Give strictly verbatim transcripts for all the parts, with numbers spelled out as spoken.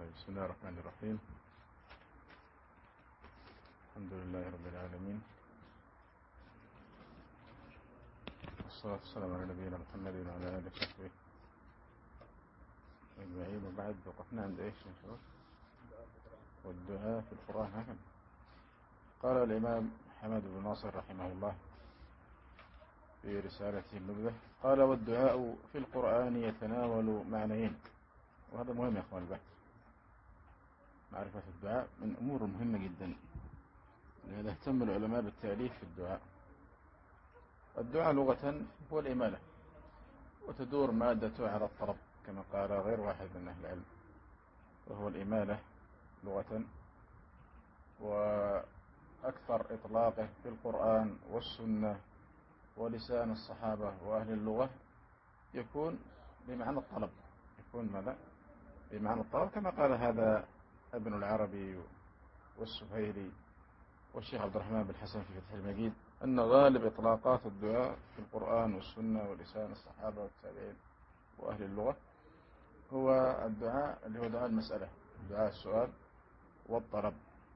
بسم الله الرحمن الرحيم. الحمد لله رب العالمين، والصلاة والسلام على نبينا محمد وعلى آله وصحبه أجمعين. وبعد وقفنا عند إيش يا شباب؟ والدعاء في القرآن. هكذا قال الإمام محمد بن ناصر رحمه الله في رسالته النبذة، قال: والدعاء في القرآن يتناول معنيين. وهذا مهم يا أخوان البحث، معرفة الدعاء من أمور مهمة جدا، لهذا اهتم العلماء بالتأليف في الدعاء. الدعاء لغة هو الإمالة، وتدور مادته على الطلب كما قال غير واحد من أهل العلم، وهو الإمالة لغة. وأكثر إطلاقه في القرآن والسنة ولسان الصحابة وأهل اللغة يكون بمعنى الطلب، يكون ماذا؟ بمعنى الطلب، كما قال هذا ابن العربي والسهيلي والشيخ عبد الرحمن بن حسن في فتح المجيد، أن غالب إطلاقات الدعاء في القرآن والسنة ولسان الصحابة والتابعين وأهل اللغة هو الدعاء اللي هو دعاء المسألة، دعاء السؤال والطلب،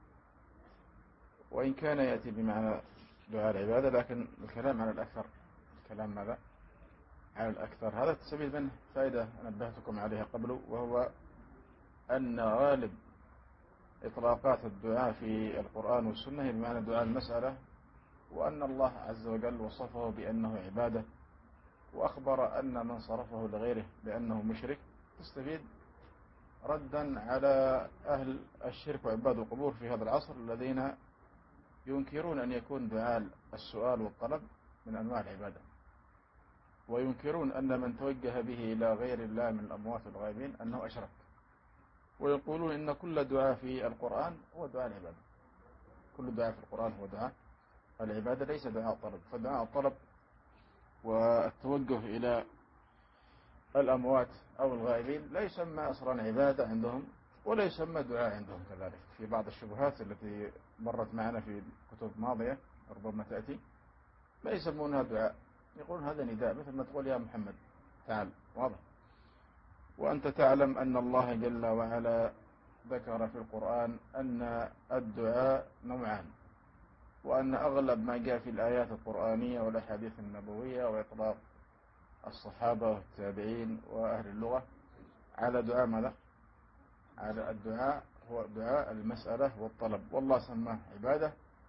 وإن كان يأتي بمعنى دعاء العبادة، لكن الكلام على الأكثر، الكلام ماذا؟ على الأكثر. هذا تستفيد منه فائدة نبهتكم عليها قبل، وهو أن غالب إطلاقات الدعاء في القرآن والسنة هي بمعنى دعاء المسألة، وأن الله عز وجل وصفه بأنه عبادة، وأخبر أن من صرفه لغيره بأنه مشرك. تستفيد ردا على أهل الشرك وعباد القبور في هذا العصر، الذين ينكرون أن يكون دعاء السؤال والطلب من أنواع العبادة، وينكرون أن من توجه به إلى غير الله من الأموات والغائبين أنه أشرك، ويقولون إن كل دعاء في القرآن هو دعاء العبادة، كل دعاء في القرآن هو دعاء العبادة ليس دعاء الطلب. فدعاء الطلب والتوجه إلى الأموات أو الغائبين لا يسمى أصلا عبادة عندهم، ولا يسمى دعاء عندهم. كذلك في بعض الشبهات التي مرت معنا في كتب ماضية ربما تأتي لا يسمونها دعاء، يقولون هذا نداء، مثل ما تقول يا محمد تعال، واضح. وأنت تعلم أن الله جل وعلا ذكر في القرآن أن الدعاء نوعان، وأن أغلب ما جاء في الآيات القرآنية والأحاديث النبوية وإطلاق الصحابة والتابعين وأهل اللغة على دعاء ماذا؟ على الدعاء هو دعاء المسألة والطلب، والله سماه عبادة،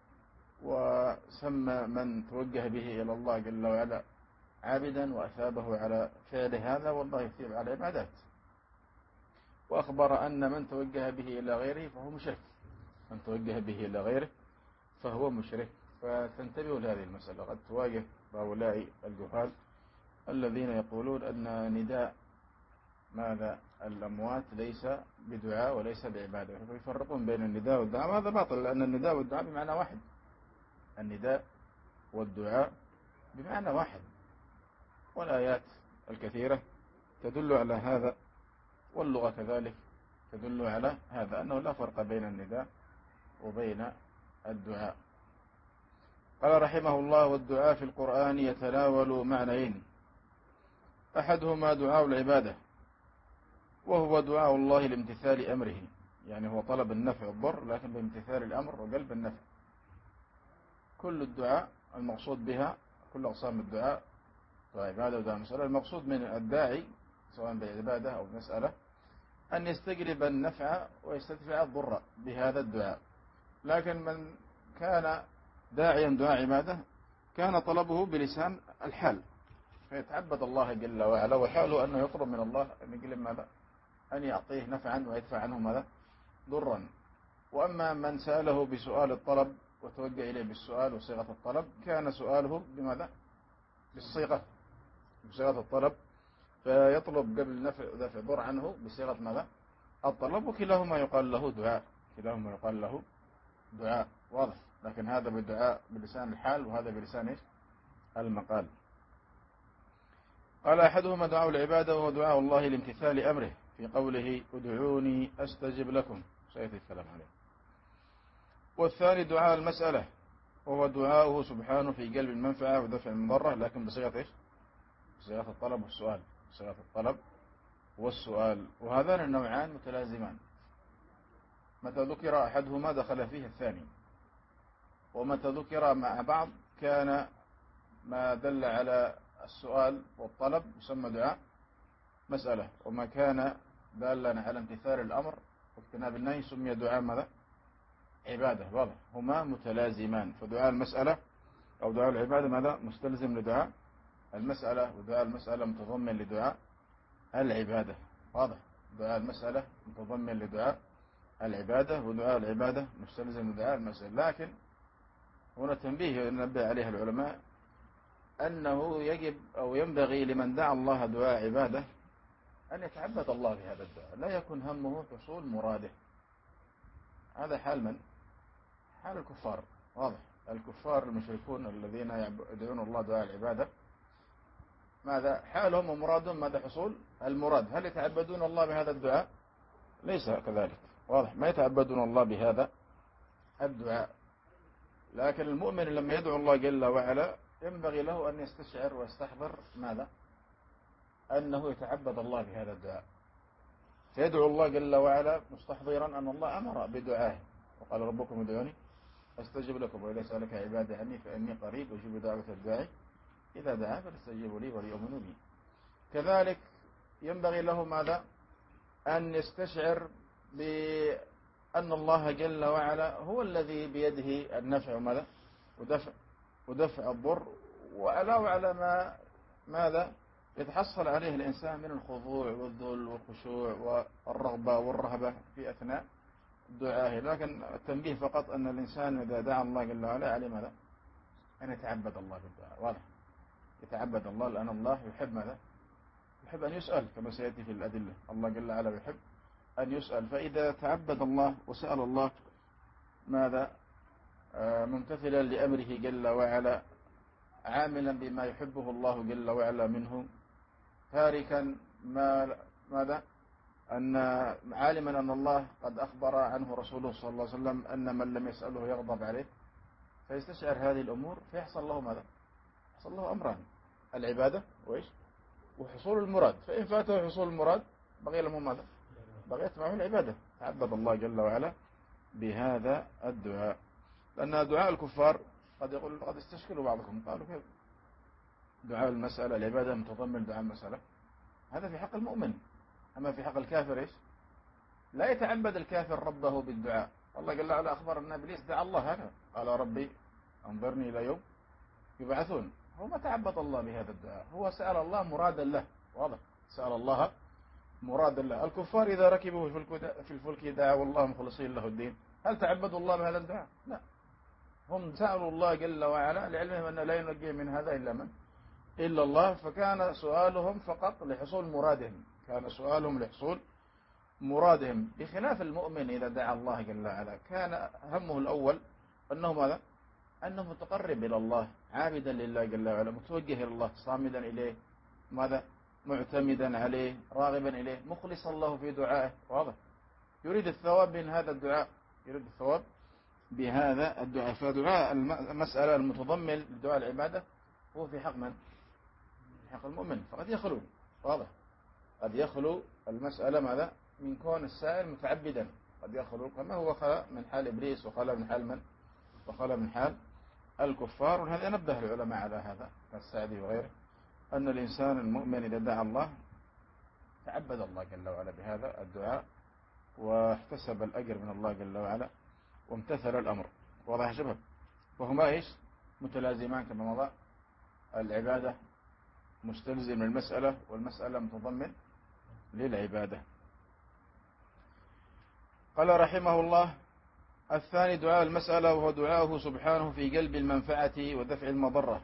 وسمى من توجه به إلى الله جل وعلا عابدا، وأثابه على فعل هذا، والله يثيب على العبادات. وأخبر أن من توجه به إلى غيره فهو مشرك، من توجه به إلى غيره فهو مشرك. فتنتبهوا لهذه المسألة، قد تواجه هؤلاء الجهال الذين يقولون أن نداء ماذا الأموات ليس بدعاء وليس بعبادة، فيفرقون بين النداء والدعاء. هذا باطل، لأن النداء والدعاء بمعنى واحد، النداء والدعاء بمعنى واحد، والآيات الكثيرة تدل على هذا، واللغة كذلك تدل على هذا، أنه لا فرق بين النداء وبين الدعاء. قال رحمه الله: والدعاء في القرآن يتناول معنيين، أحدهما دعاء العبادة، وهو دعاء الله لامتثال أمره، يعني هو طلب النفع والضر لكن بامتثال الأمر وقلب النفع. كل الدعاء المقصود بها، كل أقسام الدعاء، دعاء عبادة ودعاء مسألة، المقصود من الداعي سواء بعبادة أو مسألة أن يستجلب النفع ويستدفع الضر بهذا الدعاء. لكن من كان داعيا دعاء عبادة كان طلبه بلسان الحال، فيتعبد الله جل وعلا، وحاله أنه يطلب من الله أن يقلب ماذا؟ أن يعطيه نفعا ويدفع عنه ماذا؟ ضرا. وأما من سأله بسؤال الطلب وتوجه إليه بالسؤال وصيغة الطلب، كان سؤاله بماذا؟ بالصيغة، بصيغة الطلب، فيطلب قبل نفع دفع ضر عنه بصيغة ماذا؟ الطلب. وكلاهما يقال له دعاء، كلاهما يقال له دعاء، واضح. لكن هذا بالدعاء بلسان الحال، وهذا بلسان إيش؟ المقال. قال: أحدهما دعاء العبادة، وهو دعاء الله لامتثال أمره في قوله: ادعوني أستجب لكم، سيأتي الكلام عليه. والثاني دعاء المسألة، وهو دعاؤه سبحانه في قلب المنفعة ودفع المضرة، لكن بصيغة إيش؟ بصيغة الطلب والسؤال، بصيغة الطلب والسؤال. وهذان النوعان متلازمان، متى ذكر أحدهما دخل فيه الثاني، ومتى ذكر مع بعض كان ما دل على السؤال والطلب يسمى دعاء مسألة، وما كان دالا على امتثال الأمر واجتناب النهي سمي دعاء ماذا؟ عبادة. واضح؟ هما متلازمان، فدعاء المسألة أو دعاء العبادة ماذا؟ مستلزم لدعاء المسألة، ودعاء المسألة متضمن لدعاء العبادة. واضح؟ دعاء المسألة متضمن لدعاء العبادة، ودعاء العبادة مستلزم لدعاء المسألة. لكن هنا تنبيه ينبه عليه العلماء أنه يجب أو ينبغي لمن دعا الله دعاء عبادة أن يتعبد الله بهذا الدعاء، لا يكون همه حصول مراده. هذا حال من؟ حال الكفار. واضح؟ الكفار المشركون الذين يدعون الله دعاء العبادة ماذا حالهم ومرادهم؟ ماذا؟ حصول المراد. هل يتعبدون الله بهذا الدعاء؟ ليس كذلك. واضح؟ ما يتعبدون الله بهذا الدعاء. لكن المؤمن لما يدعو الله جل وعلا ينبغي له أن يستشعر ويستحضر ماذا؟ أنه يتعبد الله بهذا الدعاء، فيدعو الله جل وعلا مستحضرا أن الله أمر بدعائه، وقال ربكم ادعوني أستجب لكم وإذا سألك عبادي عني فإني قريب أجيب دعوة الداعي إذا دعا فليستجيبوا لي وليؤمنوا بي. كذلك ينبغي له ماذا؟ أن يستشعر بأن الله جل وعلا هو الذي بيده النفع ماذا؟ ودفع ودفع الضر، وألا وعلى ما ماذا يتحصل عليه الإنسان من الخضوع والذل والخشوع والرغبة والرهبة في أثناء دعائه. لكن التنبيه فقط أن الإنسان إذا دعا الله جل وعلا عليه ماذا؟ أن يتعبد الله بالدعاء. واضح؟ يتعبد الله لأن الله يحب ماذا؟ يحب أن يسأل، كما سيأتي في الأدلة. الله جل وعلا يحب أن يسأل، فإذا تعبد الله وسأل الله ماذا؟ ممتثلا لأمره جل وعلا، عاملا بما يحبه الله جل وعلا منه، تاركا ما ماذا؟ أن عالما أن الله قد أخبر عنه رسوله صلى الله عليه وسلم أن من لم يسأله يغضب عليه، فيستشعر هذه الأمور فيحصل له ماذا؟ يحصل له أمران: العبادة وإيش؟ وحصول المراد. فإن فاته حصول المراد بقي له ماذا؟ بقيت معه العبادة. تعبد الله جل وعلا بهذا الدعاء. لأن دعاء الكفار قد يقول قد استشكلوا بعضكم، قالوا كيف دعاء المسألة العبادة متضمن دعاء المسألة؟ هذا في حق المؤمن. أما في حق الكافر إيش؟ لا يتعبد الكافر ربه بالدعاء. والله جل وعلا أخبر أن إبليس دعا الله هذا، قال ربي أنظرني إلى يوم يبعثون. هو ما تعبد الله بهذا الدعاء، هو سأل الله مرادا له. واضح؟ سأل الله مرادا له. الكفار إذا ركبوا في الفلك دعوا الله مخلصين له الدين، هل تعبدوا الله بهذا الدعاء؟ لا، هم سألوا الله جل وعلا لعلمهم أن لا ينجي من هذا إلا من؟ إلا الله. فكان سؤالهم فقط لحصول مرادهم، كان سؤالهم لحصول مرادهم، بخلاف المؤمن إذا دعا الله جل وعلا كان همه الأول أنه ماذا؟ أنه متقرب إلى الله، عابدا لله جل وعلا، متوجه إلى الله، صامدا إليه ماذا؟ معتمدا عليه، راغبا إليه، مخلصا له في دعائه. واضح؟ يريد الثواب من هذا الدعاء، يريد الثواب بهذا الدعاء. فدعاء المسألة المتضمن لدعاء العبادة هو في حق من؟ في حق المؤمن. فقد يخلو. واضح؟ قد يخلو المسألة ماذا؟ من كون السائل متعبدا، قد يخلو كما هو خلا من حال إبليس وخلا من حال من؟ وخلا من حال الكفار. وهذا نبه العلماء على هذا كالسعدي وغيره، أن الإنسان المؤمن إذا دعا الله تعبد الله جل وعلا بهذا الدعاء واحتسب الأجر من الله جل وعلا وامتثل الأمر. واضح يا شباب؟ وهما إيش؟ متلازمان كما مضى. العبادة مستلزم للمسألة، والمسألة متضمن للعبادة. قال رحمه الله: الثاني دعاء المسألة، وهو دعاءه سبحانه في جلب المنفعة ودفع المضرة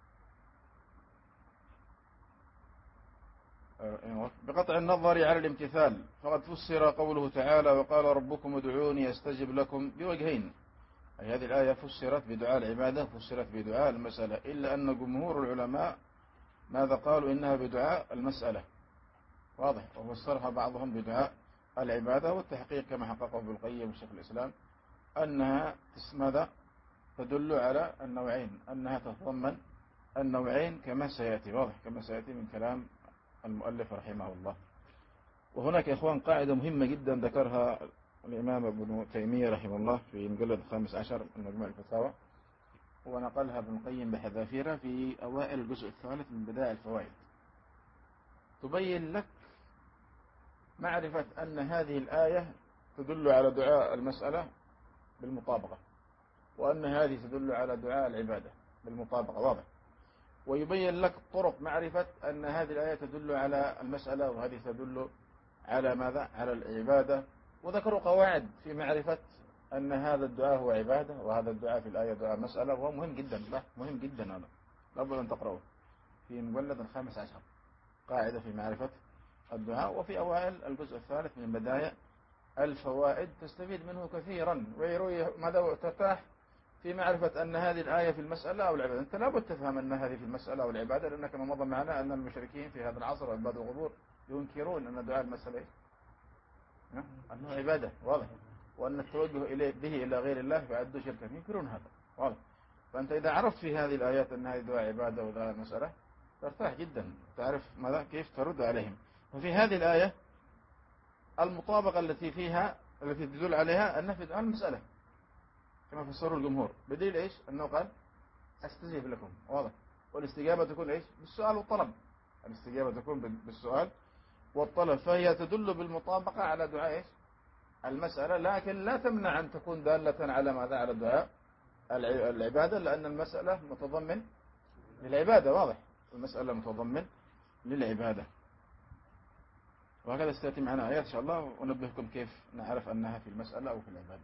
بقطع النظر على الامتثال. فقد فسر قوله تعالى: وقال ربكم ادعوني أستجب لكم، بوجهين. أي هذه الآية فسرت بدعاء العبادة، فسرت بدعاء المسألة، إلا أن جمهور العلماء ماذا قالوا؟ إنها بدعاء المسألة. واضح؟ وفسرها بعضهم بدعاء العبادة. والتحقيق كما حققه ابن القيم وشيخ الإسلام أنها ماذا؟ تدل على النوعين، أنها تتضمن النوعين كما سيأتي. واضح؟ كما سيأتي من كلام المؤلف رحمه الله. وهناك يا إخوان قاعدة مهمة جدا ذكرها الإمام ابن تيمية رحمه الله في مجلد الخامس عشر من مجموع الفتاوى، ونقلها ابن القيم بحذافيرها في أوائل الجزء الثالث من بدائع الفوائد، تبين لك معرفة أن هذه الآية تدل على دعاء المسألة بالمطابقة، وأن هذه تدل على دعاء العبادة بالمطابقة، واضح. ويبين لك طرق معرفة أن هذه الآية تدل على المسألة وهذه تدل على ماذا؟ على العبادة. وذكروا قواعد في معرفة أن هذا الدعاء هو عبادة وهذا الدعاء في الآية دعاء مسألة، وهو مهم جدا، بحث مهم جدا هذا، لابد أن تقرأه في مجلد الخامس عشر، قاعدة في معرفة الدعاء. وفي أوائل الجزء الثالث من بداية الفوائد تستفيد منه كثيرا، ويروي ماذا ترتاح في معرفة أن هذه الآية في المسألة أو العبادة. أنت لابد تفهم أن هذه في المسألة أو العبادة، لأنك ما مضى معنا أن المشركين في هذا العصر وعباد القبور ينكرون أن دعاء المسألة أنه عبادة، واضح، وأن التوجه إليه به إلى غير الله فعدوا شركا، ينكرون هذا، واضح. فأنت إذا عرفت في هذه الآيات أن هذه دعاء عبادة ودعاء مسألة ترتاح جدا، تعرف ماذا كيف ترد عليهم. وفي هذه الآية المطابقة التي فيها التي تدل عليها أنها في دعاء المسألة كما فسروا الجمهور، بدليل إيش؟ أنه قال أستجيب لكم، واضح. والاستجابة تكون إيش؟ بالسؤال والطلب، الاستجابة تكون بالسؤال والطلب، فهي تدل بالمطابقة على دعاء إيش؟ المسألة، لكن لا تمنع أن تكون دالة على ماذا؟ على دعاء العبادة، لأن المسألة متضمن للعبادة، واضح، المسألة متضمن للعبادة. وهكذا ستأتي معنا آيات إن شاء الله ونبهكم كيف نعرف أنها في المسألة أو في العبادة.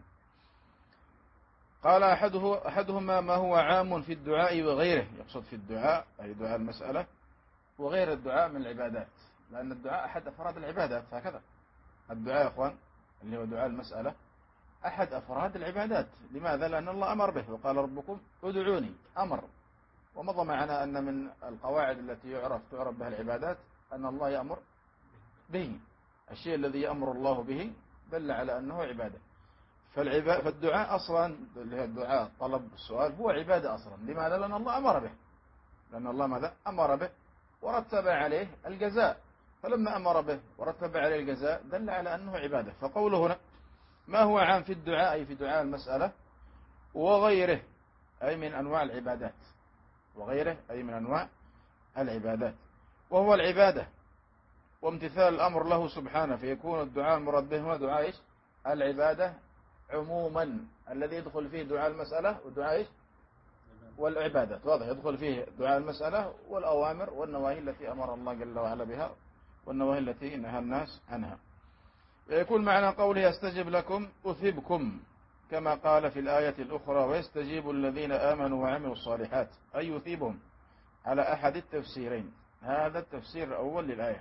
قال أحده أحدهما ما هو عام في الدعاء وغيره، يقصد في الدعاء أي دعاء المسألة وغير الدعاء من العبادات، لأن الدعاء أحد أفراد العبادات، هكذا الدعاء يا أخوان اللي هو دعاء المسألة أحد أفراد العبادات. لماذا؟ لأن الله أمر به، وقال ربكم ادعوني، أمر. ومضى معنا أن من القواعد التي يعرف تعرف بها العبادات أن الله يأمر به، الشيء الذي يأمر الله به دل على أنه عبادة. فالدعاء أصلا الدعاء طلب السؤال هو عبادة أصلا. لماذا؟ لأن الله أمر به، لأن الله ماذا؟ أمر به ورتب عليه الجزاء، فلما أمر به ورتب عليه الجزاء دل على أنه عبادة. فقوله هنا ما هو عام في الدعاء أي في دعاء المسألة وغيره أي من أنواع العبادات، وغيره أي من أنواع العبادات، وهو العبادة وامتثال الأمر له سبحانه، فيكون الدعاء المراد به هو دعاء إيش؟ العبادة عموما، الذي يدخل فيه دعاء المسألة ودعاء إيش؟ والعبادات، واضح، يدخل فيه دعاء المسألة والأوامر والنواهي التي أمر الله جل وعلا بها والنواهي التي نهى الناس عنها. يكون معنى قوله استجب لكم أثبكم، كما قال في الآية الأخرى ويستجيب الذين آمنوا وعملوا الصالحات، أي يثيبهم، على أحد التفسيرين. هذا التفسير الأول للآية،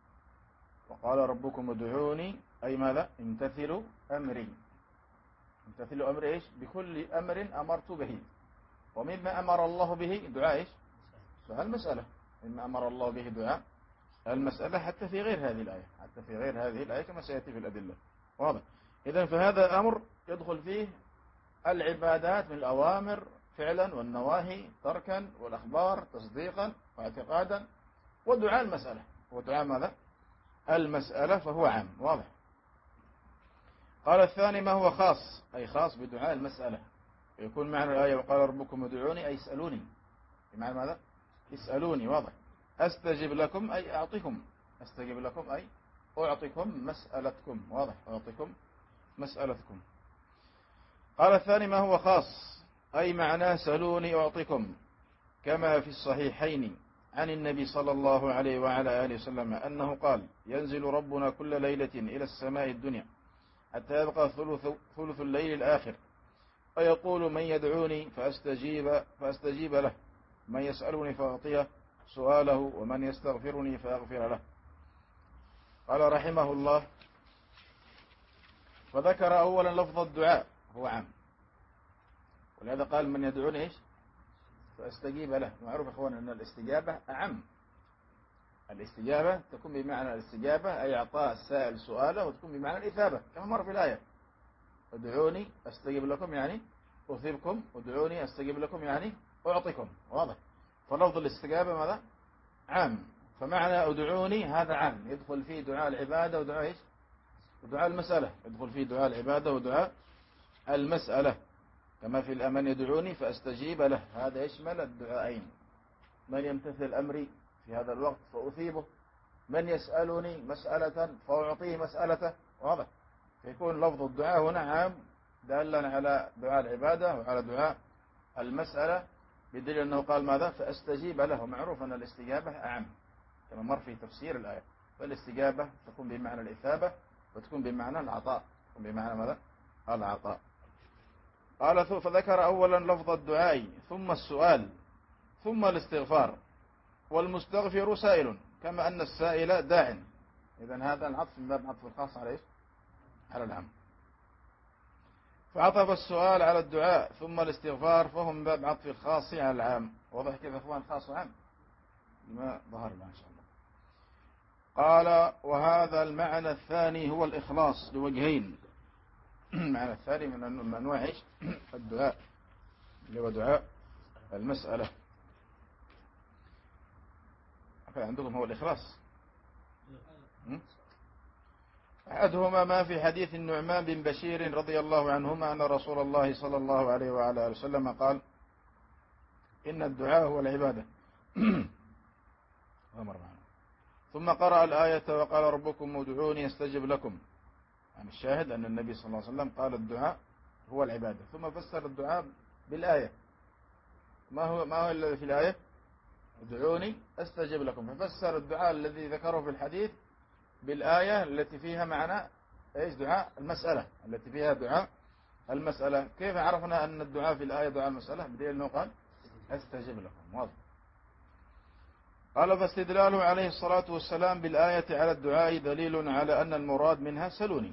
وقال ربكم ادعوني أي ماذا؟ امتثلوا أمري، امتثلوا أمري إيش؟ بكل أمر أمرت به. ومما أمر الله به دعاء إيش؟ سؤال المسألة، مما أمر الله به دعاء المسألة، حتى في غير هذه الآية، حتى في غير هذه الآية كما سيأتي في الأدلة، واضح. إذن فهذا أمر يدخل فيه العبادات من الأوامر فعلا والنواهي تركا والأخبار تصديقا واعتقادا، ودعاء المسألة ودعاء ماذا؟ المسألة، فهو عام، واضح. قال الثاني ما هو خاص أي خاص بدعاء المسألة، يكون معنى الآية وقال ربكم ادعوني أي اسألوني، بمعنى ماذا؟ اسألوني، واضح. أستجب لكم أي أعطيكم، أستجب لكم أي أعطيكم مسألتكم، واضح، أعطيكم مسألتكم. قال الثاني ما هو خاص أي معناه سألوني أعطيكم، كما في الصحيحين عن النبي صلى الله عليه وعلى آله وسلم أنه قال ينزل ربنا كل ليلة إلى السماء الدنيا حتى يبقى ثلث, ثلث الليل الآخر، فيقول من يدعوني فأستجيب, فأستجيب له، من يسألني فأعطيه سؤاله، ومن يستغفرني فأغفر له. قال رحمه الله فذكر أولا لفظ الدعاء هو عام، ولهذا قال من يدعوني إيش؟ فأستجيب له. معروف أخوان أن الاستجابة أعم، الاستجابة تكون بمعنى الاستجابة أي إعطاء السائل سؤاله، وتكون بمعنى الإثابة كما مر في الآية ادعوني أستجيب لكم يعني أثيبكم، ادعوني أستجيب لكم يعني أعطيكم، واضح. فلفظ الاستجابة ماذا؟ عام. فمعنى ادعوني هذا عام، يدخل فيه دعاء العبادة ودعاء إيش؟ ودعاء المسألة يدخل فيه دعاء العبادة ودعاء المسألة، كما في الأمن يدعوني فأستجيب له، هذا يشمل الدعائين. من يمتثل أمري في هذا الوقت فأثيبه، من يسألني مسألة فأعطيه مسألته، واضح. فيكون لفظ الدعاء هنا عام دالا على دعاء العبادة وعلى دعاء المسألة، بدليل أنه قال ماذا؟ فأستجيب له. معروف أن الاستجابة أعم كما مر في تفسير الآية، فالاستجابة تكون بمعنى الإثابة وتكون بمعنى العطاء، تكون بمعنى ماذا؟ العطاء. قال فذكر أولا لفظ الدعاء ثم السؤال ثم الاستغفار، والمستغفر سائل كما أن السائل داع. إذن هذا العطف من باب عطف الخاص على إيش؟ على العام. فعطف السؤال على الدعاء ثم الاستغفار فهم من باب عطف الخاص على العام. واضح كيف أخوان خاص وعام؟ ما ظهر لنا إن شاء الله. قال وهذا المعنى الثاني هو الإخلاص لوجهين. المعنى الثاني من أنواع الدعاء اللي هو دعاء المسألة. عندكم هو الإخلاص. أحدهما ما في حديث النعمان بن بشير رضي الله عنهما أن رسول الله صلى الله عليه وعلى آله وسلم قال إن الدعاء هو العبادة. ثم قرأ الآية وقال ربكم ادعوني استجب لكم. يعني الشاهد أن النبي صلى الله عليه وسلم قال الدعاء هو العبادة، ثم فسر الدعاء بالآية. ما هو ما هو الذي في الآية؟ ادعوني استجب لكم. ففسر الدعاء الذي ذكره في الحديث بالآية التي فيها معنى ايش؟ دعاء المسألة، التي فيها دعاء المسألة. كيف عرفنا أن الدعاء في الآية دعاء المسألة؟ بدليل أنه قال استجب لكم. واضح. قال فاستدلاله عليه الصلاة والسلام بالآية على الدعاء دليل على أن المراد منها سلوني.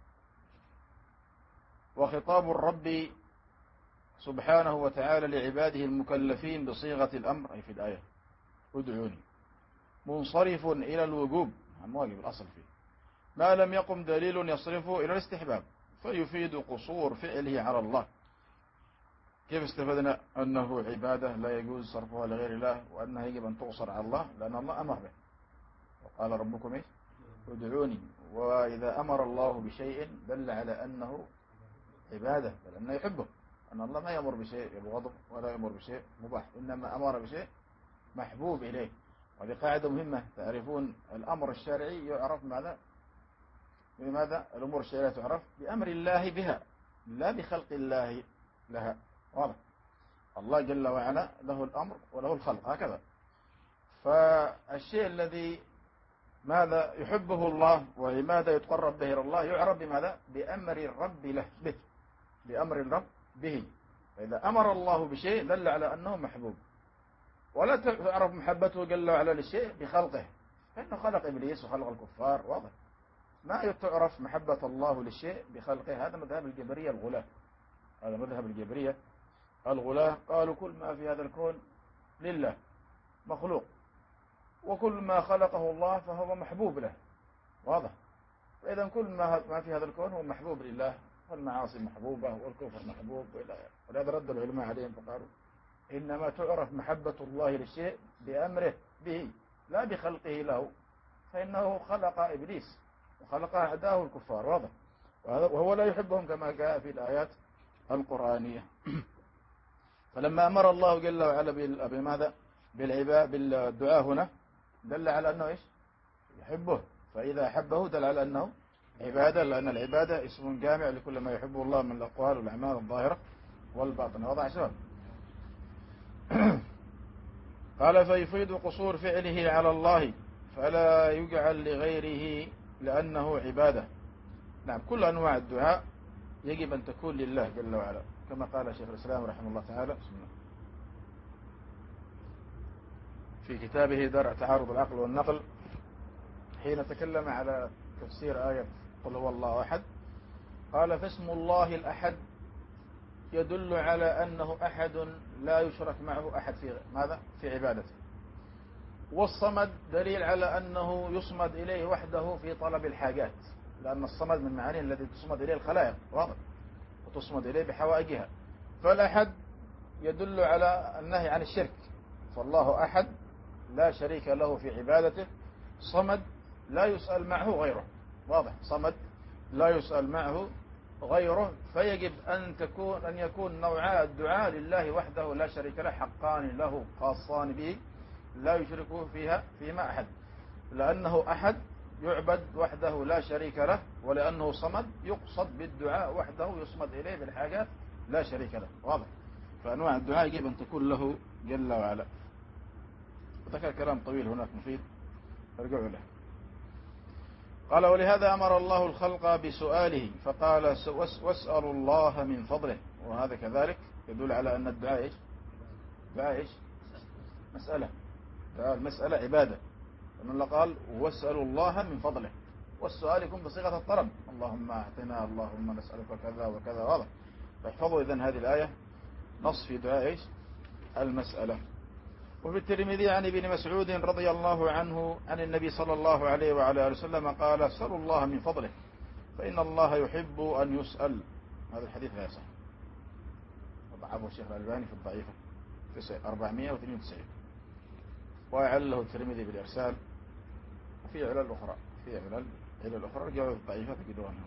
وخطاب الرب سبحانه وتعالى لعباده المكلفين بصيغة الأمر أي في الآية ادعوني منصرف إلى الوجوب، واجب الأصل فيه، ما لم يقم دليل يصرفه إلى الاستحباب فيفيد قصور فعله على الله. كيف استفدنا أنه عبادة لا يجوز صرفها لغير الله، وأنها يجب أن تقصر على الله لأن الله أمر به، وقال ربكم إيش؟ ادعوني. وإذا أمر الله بشيء دل على أنه عبادة، بل أنه يحبه، أن الله ما يأمر بشيء يبغضه ولا يأمر بشيء مباح، إنما أمر بشيء محبوب إليه. وهذه قاعدة مهمة. تعرفون الأمر الشرعي يعرف ماذا؟ بماذا؟ الأمور الشرعية تعرف بأمر الله بها لا بخلق الله لها. واضح. الله جل وعلا له الأمر وله الخلق هكذا. فالشيء الذي ماذا يحبه الله ولماذا يتقرب به إلى الله يعرف بماذا؟ بأمر الرب له به، بأمر الرب به. فإذا أمر الله بشيء دل على أنه محبوب. ولا تعرف محبته جل وعلا للشيء بخلقه، فإنه خلق إبليس وخلق الكفار. واضح. ما تعرف محبة الله للشيء بخلقه. هذا مذهب الجبرية الغلاة، هذا مذهب الجبرية الغلاة. قالوا كل ما في هذا الكون لله مخلوق، وكل ما خلقه الله فهو محبوب له. واضح. فإذا كل ما في هذا الكون هو محبوب لله، والمعاصي محبوبة والكفر محبوب. ولهذا رد العلماء عليهم فقالوا إنما تعرف محبة الله للشيء بأمره به لا بخلقه له، فإنه خلق إبليس وخلق أعداءه الكفار. واضح. وهو لا يحبهم كما جاء في الآيات القرآنية. فلما أمر الله جل وعلا بماذا؟ بالعباء بالدعاء هنا دل على أنه إيش؟ يحبه. فإذا أحبه دل على أنه عبادة، لأن العبادة اسم جامع لكل ما يحبه الله من الأقوال والأعمال الظاهرة والباطنة. وضع شباب. قال فيفيد قصور فعله على الله فلا يجعل لغيره لأنه عبادة. نعم، كل أنواع الدعاء يجب أن تكون لله جل وعلا كما قال شيخ الإسلام رحمه الله تعالى في كتابه درء تعارض العقل والنقل حين تكلم على تفسير آية قل هو الله أحد. قال فاسم الله الأحد يدل على أنه أحد لا يشرك معه أحد في ماذا؟ في عبادته. والصمد دليل على أنه يصمد إليه وحده في طلب الحاجات، لأن الصمد من معانيه الذي تصمد إليه الخلائق. واضح. وتصمد إليه بحوائجها. فالأحد يدل على النهي عن الشرك، فالله أحد لا شريك له في عبادته. صمد لا يسأل معه غيره. واضح. صمد لا يسأل معه غيره، فيجب أن تكون أن يكون نوعاء الدعاء لله وحده لا شريك له، حقان له خاصان به لا يشركه فيها فيما أحد، لأنه أحد يعبد وحده لا شريك له، ولأنه صمد يقصد بالدعاء وحده يصمد إليه بالحاجات لا شريك له. واضح؟ فأنواع الدعاء يجب أن تكون له جل وعلا. وذكر كلام طويل هناك مفيد، ارجعوا له. قال: ولهذا أمر الله الخلق بسؤاله فقال: واسألوا الله من فضله. وهذا كذلك يدل على أن الدعاء إيش؟ دعاء إيش؟ مسألة. دعاء المسألة عبادة. أن الله قال: واسألوا الله من فضله، والسؤال يكون بصيغة الطلب: اللهم أعطنا، اللهم نسألك كذا وكذا. واضح؟ فاحفظوا إذن هذه الآية نص في دعاء إيش؟ المسألة. وفي الترمذي عن ابن مسعود رضي الله عنه عن النبي صلى الله عليه وعلى آله وسلم قال: اسألوا الله من فضله فإن الله يحب أن يسأل. هذا الحديث لا يصح، وضعفه الشيخ الألباني في الضعيفة أربعمائة واثنين وتسعين، وعله الترمذي بالإرسال، وفي علل أخرى في علل علل أخرى رجعوا الضعيفة تجدونها.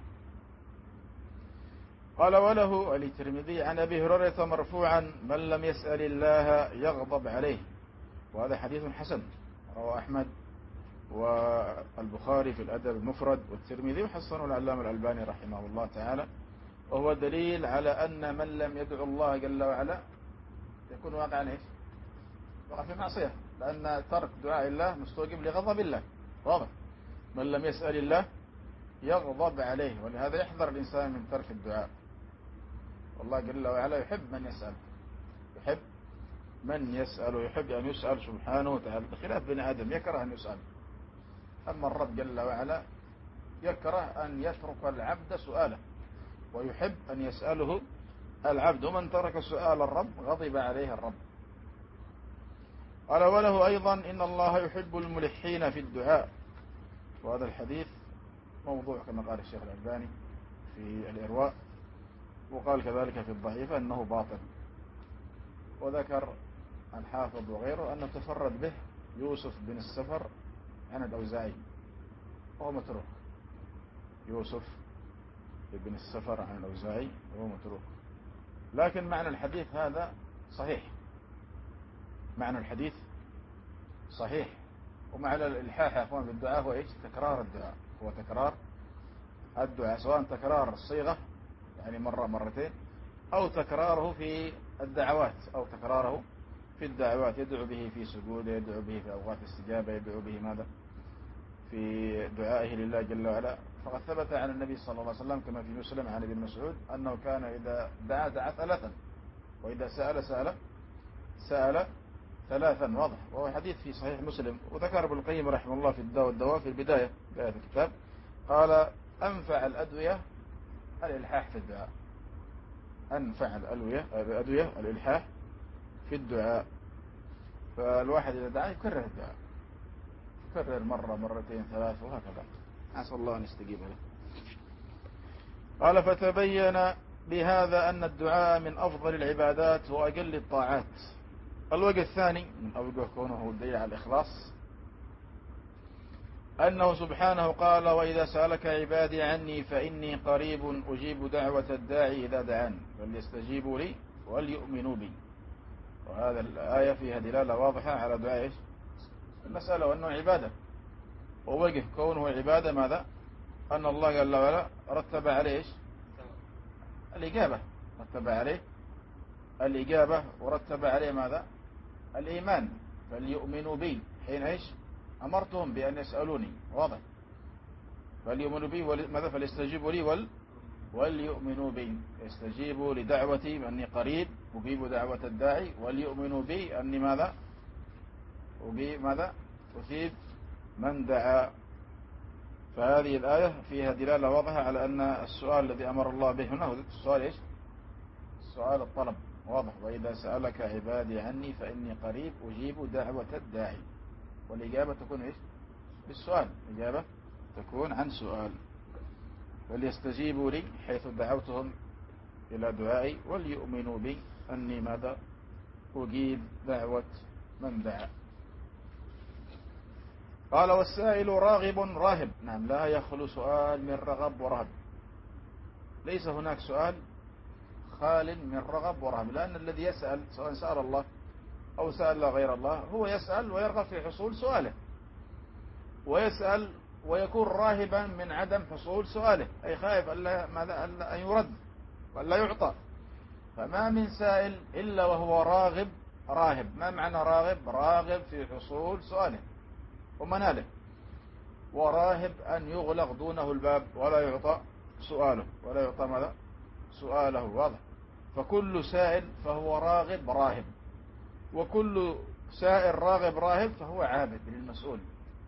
قال: وله الترمذي عن أبي هريرة مرفوعا: من لم يسأل الله يغضب عليه. وهذا حديث حسن، رواه أحمد والبخاري في الأدب المفرد، والترمذي وحسنه العلامة الألباني رحمه الله تعالى، وهو دليل على أن من لم يدعو الله جل وعلا يكون واقعا إيش؟ وقع في معصية، لأن ترك دعاء الله مستوجب لغضب الله. واضح؟ من لم يسأل الله يغضب عليه، ولهذا يحذر الإنسان من ترك الدعاء. والله جل وعلا يحب من يسأل، يحب من يسأل، ويحب أن يسأل سبحانه وتعالى، بخلاف بني آدم يكره أن يسأل. أما الرب جل وعلا يكره أن يترك العبد سؤاله، ويحب أن يسأله العبد، ومن ترك سؤال الرب غضب عليه الرب. قال: وله أيضا: إن الله يحب الملحين في الدعاء. وهذا الحديث موضوع كما قال الشيخ الألباني في الإرواء، وقال كذلك في الضعيفة أنه باطل. وذكر الحافظ وغيره أنه تفرد به يوسف بن السفر عن الأوزاعي، وهو متروك. يوسف بن السفر عن الأوزاعي وهو متروك، لكن معنى الحديث هذا صحيح. معنى الحديث صحيح. ومعنى الإلحاح يا أخوان بالدعاء هو إيش؟ تكرار الدعاء، هو تكرار الدعاء، سواء تكرار الصيغة يعني مرة مرتين، أو تكراره في الدعوات، أو تكراره في الدعوات، يدعو به في سجوده، يدعو به في أوقات الاستجابة، يدعو به ماذا؟ في دعائه لله جل وعلا. فقد ثبت عن النبي صلى الله عليه وسلم كما في مسلم عن ابن مسعود أنه كان إذا دعا دعا ثلاثا، وإذا سأل سأل سأل ثلاثا. واضح؟ وهو حديث في صحيح مسلم. وذكر ابن القيم رحمه الله في الدواء والدواء في البداية بداية الكتاب، قال: أنفع الأدوية الإلحاح في الدعاء. أنفع الأدوية الأدوية الإلحاح في الدعاء. فالواحد إذا دعا يكرر الدعاء، يكرر مرة مرتين ثلاث وهكذا، عسى الله أن يستجيب له. قال: فتبين بهذا أن الدعاء من أفضل العبادات وأجل الطاعات. الوجه الثاني من أوجه كونه دليل على الإخلاص أنه سبحانه قال: وإذا سألك عبادي عني فإني قريب أجيب دعوة الداعي إذا دعان فليستجيبوا لي وليؤمنوا بي. وهذا الآية فيها دلالة واضحة على دعاء إيش؟ المسألة، وأنه عبادة. ووجه كونه عبادة ماذا؟ أن الله جل وعلا رتب عليه إيش؟ الإجابة، رتب عليه الإجابة، ورتب عليه ماذا؟ الإيمان. فليؤمنوا بي حين إيش؟ أمرتهم بأن يسألوني. واضح؟ فليؤمنوا بي ماذا؟ فليستجيبوا لي وال... وليؤمنوا بي، يستجيبوا لدعوتي أني قريب أجيب دعوة الداعي، وليؤمنوا بي أني ماذا؟ أجيب ماذا؟ أثيب من دعا. فهذه الآية فيها دلالة واضحة على أن السؤال الذي أمر الله به هنا هو السؤال إيش؟ السؤال الطلب. واضح؟ وإذا سألك عبادي عني فإني قريب أجيب دعوة الداعي، والإجابة تكون إيش؟ بالسؤال، الإجابة تكون عن سؤال. فليستجيبوا لي حيث دعوتهم إلى دعائي، وليؤمنوا بي أني ماذا؟ أجيب دعوة من دعا. قال: والسائل راغب راهب. نعم، لا يخلو سؤال من رغب ورهب. ليس هناك سؤال خال من رغب ورهب، لأن الذي يسأل سواء سأل الله أو سأل غير الله هو يسأل ويرغب في حصول سؤاله، ويسأل ويكون راهبا من عدم حصول سؤاله، أي خائف ألا ماذا ألا أن يرد وألا يعطى. فما من سائل إلا وهو راغب راهب. ما معنى راغب؟ راغب في حصول سؤاله ومناله، وراهب أن يغلق دونه الباب ولا يعطى سؤاله، ولا يعطى ماذا؟ سؤاله. واضح؟ فكل سائل فهو راغب راهب، وكل سائل راغب راهب فهو عابد للمسؤول.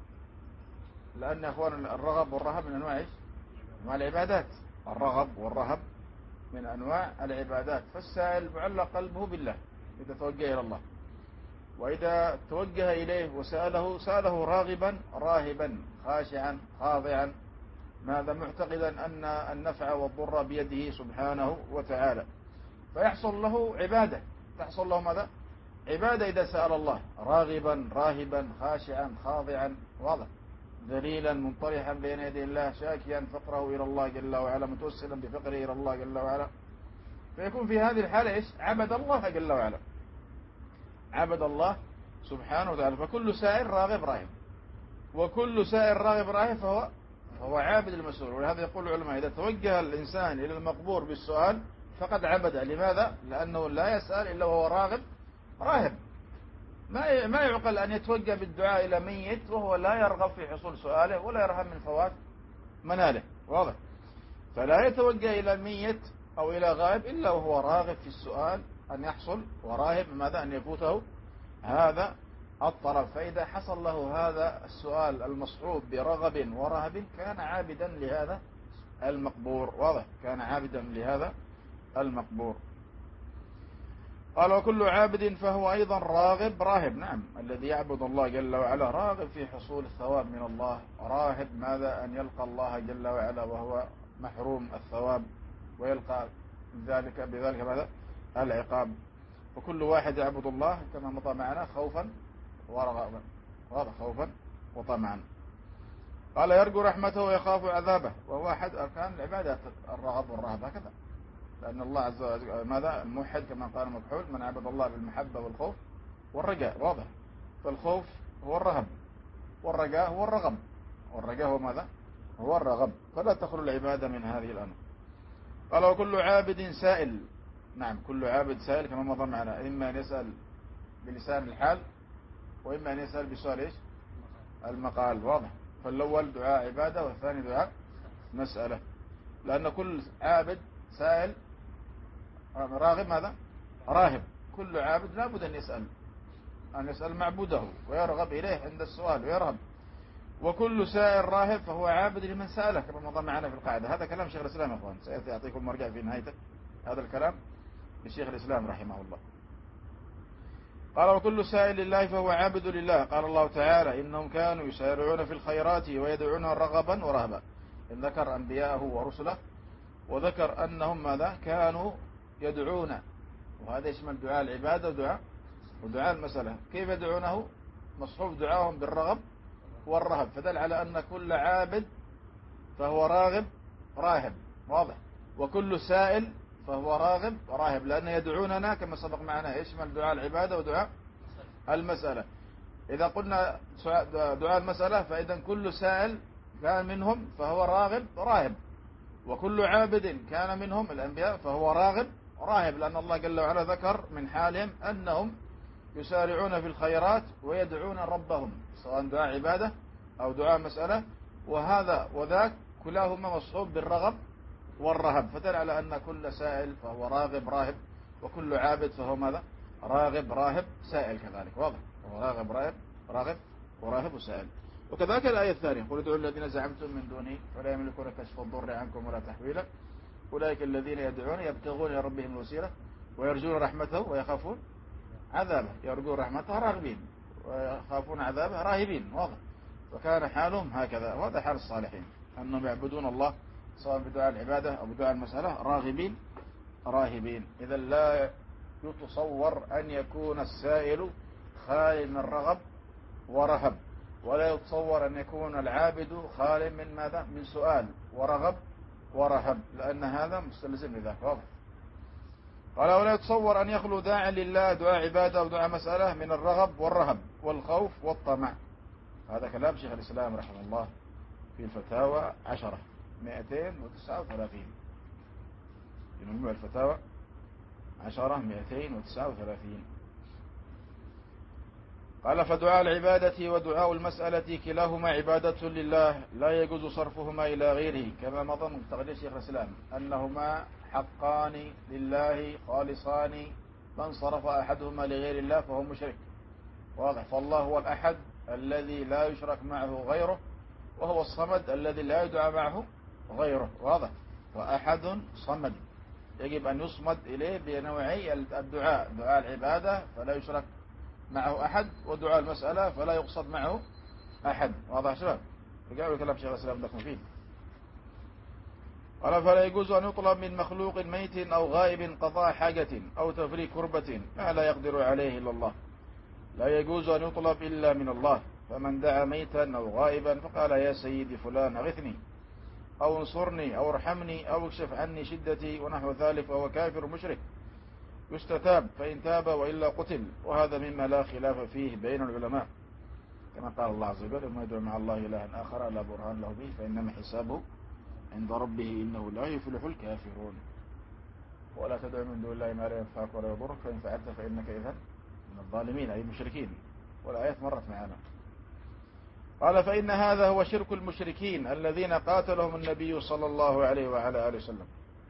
لأن يا أخوان الرغب والرهب من أنواع أنواع العبادات. الرغب والرهب من أنواع العبادات. فالسائل معلق قلبه بالله إذا توجه إلى الله، وإذا توجه إليه وسأله سأله راغبا راهبا خاشعا خاضعا، ماذا؟ معتقدا أن النفع والضر بيده سبحانه وتعالى، فيحصل له عبادة، تحصل له ماذا؟ عبادة إذا سأل الله راغبا راهبا خاشعا خاضعا، واضح؟ ذليلا منطرحا بين يدي الله شاكيا فقره إلى الله جل وعلا، متوسلا بفقره إلى الله جل وعلا، فيكون في هذه الحالة إيش؟ عبد الله جل وعلا، عبد الله سبحانه وتعالى. فكل سائر راغب راهب، وكل سائر راغب راهب فهو فهو عابد المسؤول. ولهذا يقول العلماء إذا توجه الإنسان إلى المقبور بالسؤال فقد عبد. لماذا؟ لأنه لا يسأل إلا وهو راغب راهب. ما ما يعقل أن يتوجه بالدعاء إلى ميت وهو لا يرغب في حصول سؤاله ولا يرهب من فوات مناله. واضح؟ فلا يتوجه إلى الميت أو إلى غائب إلا وهو راغب في السؤال أن يحصل، وراهب ماذا؟ أن يفوته هذا الطرف. فإذا حصل له هذا السؤال المصحوب برغب ورهب كان عابدا لهذا المقبور. واضح؟ كان عابدا لهذا المقبور. قال وكل عابد فهو أيضا راغب راهب. نعم، الذي يعبد الله جل وعلا راغب في حصول الثواب من الله، راهب ماذا؟ أن يلقى الله جل وعلا وهو محروم الثواب، ويلقى ذلك بذلك ماذا؟ العقاب. وكل واحد يعبد الله كما مضى معنا خوفا ورغبا. واضح؟ خوفا وطمعا. قال يرجو رحمته ويخاف عذابه، وهو أحد أركان العبادة الرغب والرهب، هكذا. لأن الله عز وجل ماذا؟ الموحد كما قال مكحول من عبد الله بالمحبة والخوف والرجاء. واضح؟ فالخوف هو الرهب، والرجاء هو الرغب، والرجاء هو ماذا؟ هو الرغب. فلا تخلو العبادة من هذه الأمر. قال وكل عابد سائل. نعم، كل عابد سائل كما مضى معنا، إما أن يسأل بلسان الحال، وإما أن يسأل بسؤال إيش؟ المقال. واضح؟ فالأول دعاء عبادة، والثاني دعاء مسألة. لأن كل عابد سائل راغب ماذا؟ راهب. كل عابد لابد أن يسأل أن يسأل معبوده ويرغب إليه عند السؤال ويرهب. وكل سائر راهب فهو عابد لمن سأله كما مضى معنا في القاعدة. هذا كلام شيخ الإسلام يا أخوان، سيأتي أعطيكم مرجع في نهايته هذا الكلام لشيخ الإسلام رحمه الله. قال وكل سائل لله فهو عابد لله. قال الله تعالى إنهم كانوا يسارعون في الخيرات ويدعون رغبا ورهبا. إن ذكر أنبياءه ورسله، وذكر أنهم ماذا؟ كانوا يدعون، وهذا يشمل دعاء العبادة ودعاء ودعاء المسألة. كيف يدعونه؟ مصحوب دعاهم بالرغب والرهب، فدل على أن كل عابد فهو راغب راهب. واضح؟ وكل سائل فهو راغب راهب، لأن يدعوننا كما سبق معنا يشمل دعاء العبادة ودعاء المسألة. إذا قلنا دعاء المسألة فإذا كل سائل كان منهم فهو راغب راهب، وكل عابد كان منهم الأنبياء فهو راغب راهب، لأن الله جل وعلا ذكر من حالهم أنهم يسارعون في الخيرات ويدعون ربهم، سواء دعاء عبادة أو دعاء مسألة، وهذا وذاك كلاهما مصحوب بالرغب والرهب، فدل على أن كل سائل فهو راغب راهب، وكل عابد فهو ماذا؟ راغب راهب سائل كذلك. واضح؟ هو راغب راهب راغب وراهب وسائل. وكذلك الآية الثانية قل ادعوا الذين زعمتم من دونه فلا يملكون كشف الضر عنكم ولا تحويلا أولئك الذين يدعون يبتغون إلى ربهم الوسيلة ويرجون رحمته ويخافون عذابه. يرجون رحمته راغبين ويخافون عذابه راهبين. واضح؟ وكان حالهم هكذا، وهذا حال الصالحين أنهم يعبدون الله سواء بدعاء العبادة أو بدعاء المسألة راغبين راهبين. إذا لا يتصور أن يكون السائل خال من رغب ورهب، ولا يتصور أن يكون العابد خال من ماذا؟ من سؤال ورغب ورهب، لأن هذا مستلزم لذاك، واضح. قال ولا يتصور أن يخلو داع لله دعاء عبادة أو دعاء مسألة من الرغب والرهب والخوف والطمع. هذا كلام شيخ الإسلام رحمه الله في الفتاوى عشرة مئتين وتسعة وثلاثين، في مجموع الفتاوى عشرة مئتين وتسعة وثلاثين. قال فدعاء العبادة ودعاء المسألة كلاهما عبادة لله لا يجوز صرفهما إلى غيره، كما مضى من تقرير شيخ الإسلام أنهما حقان لله خالصان، من صرف أحدهما لغير الله فهو مشرك، واضح. فالله هو الأحد الذي لا يشرك معه غيره، وهو الصمد الذي لا يدعى معه غيره، واضح. وأحد صمد يجب أن يصمد إليه بنوعي الدعاء، دعاء العبادة فلا يشرك معه أحد، ودعاء المسألة فلا يقصد معه أحد، واضح شباب. رجعوا كلام شيخ الإسلام لكم فيه. قال فلا يجوز أن يطلب من مخلوق ميت أو غائب قضاء حاجة أو تفريج كربة ما لا يقدر عليه إلا الله، لا يجوز أن يطلب إلا من الله. فمن دعا ميتا أو غائبا فقال يا سيدي فلان أغثني أو انصرني أو ارحمني أو اكشف عني شدتي ونحو ذلك فهو كافر مشرك، يستتاب فإن تاب وإلا قتل، وهذا مما لا خلاف فيه بين العلماء، كما قال الله عز وجل وما يدعو مع الله إلها آخر لا برهان له به فإنما حسابه عند ربه إنه لا يفلح الكافرون. ولا تدع من دون الله ما لا ينفعك ولا يضرك فإن فعلت فإنك إذن من الظالمين أي المشركين، والآيات مرت معنا. قال فإن هذا هو شرك المشركين الذين قاتلهم النبي صلى الله عليه وعلى آله وسلم،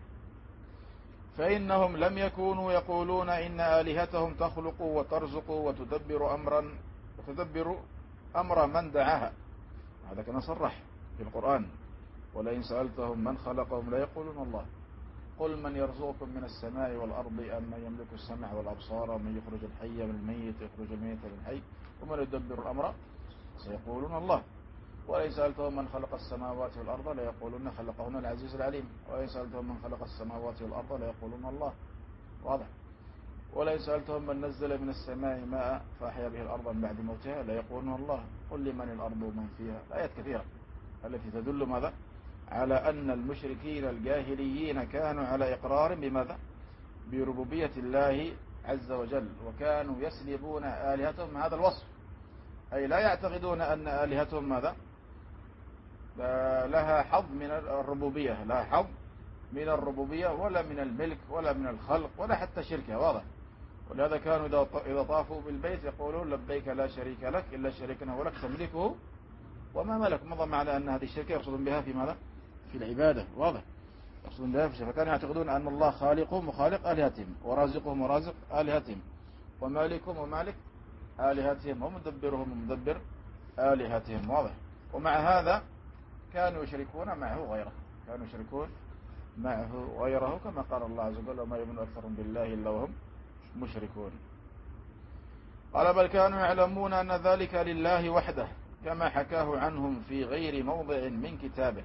فإنهم لم يكونوا يقولون إن آلهتهم تخلق وترزق وتدبر أمرا وتدبر أمر من دعاها، هذا كما صرح في القرآن ولئن سألتهم من خلقهم لا يقولون الله، قل من يرزقكم من السماء والأرض أم من يملك السمع والأبصار ومن يخرج الحي من الميت يخرج الميت من الحي ومن يدبر الأمر سيقولون الله، ولئن سألتهم من خلق السماوات والأرض ليقولون خلقهن العزيز العليم، ولئن سألتهم من خلق السماوات والأرض ليقولون الله، واضح. ولئن سألتهم من نزل من السماء ماء فأحيا به الأرض من بعد موتها ليقولون الله، قل لمن الأرض ومن فيها. آيات كثيرة التي تدل ماذا على أن المشركين الجاهليين كانوا على إقرار بماذا بربوبية الله عز وجل، وكانوا يسلبون آلهتهم هذا الوصف، أي لا يعتقدون أن آلهتهم ماذا لها حظ من الربوبية، لا حظ من الربوبية ولا من الملك ولا من الخلق ولا حتى شركة، واضح. ولهذا كانوا إذا طافوا بالبيت يقولون لبيك لا شريك لك إلا شريكنا ولك تملكه وما ملك، مضى معنى أن هذه الشركة يقصدون بها في ماذا في العبادة، واضح، يقصدون بها في الشركة. فكانوا يعتقدون أن الله خالقهم وخالق آلهتهم ورازقهم ورازق آلهتهم ومالكهم ومالك آلهتهم ومدبرهم ومدبر آلهتهم، واضح. ومع هذا كانوا يشركون معه غيره، كانوا يشركون معه غيره كما قال الله عز وجل وما يؤمن أكثرهم بالله إلا وهم مشركون. قال بل كانوا يعلمون أن ذلك لله وحده كما حكاه عنهم في غير موضع من كتابه،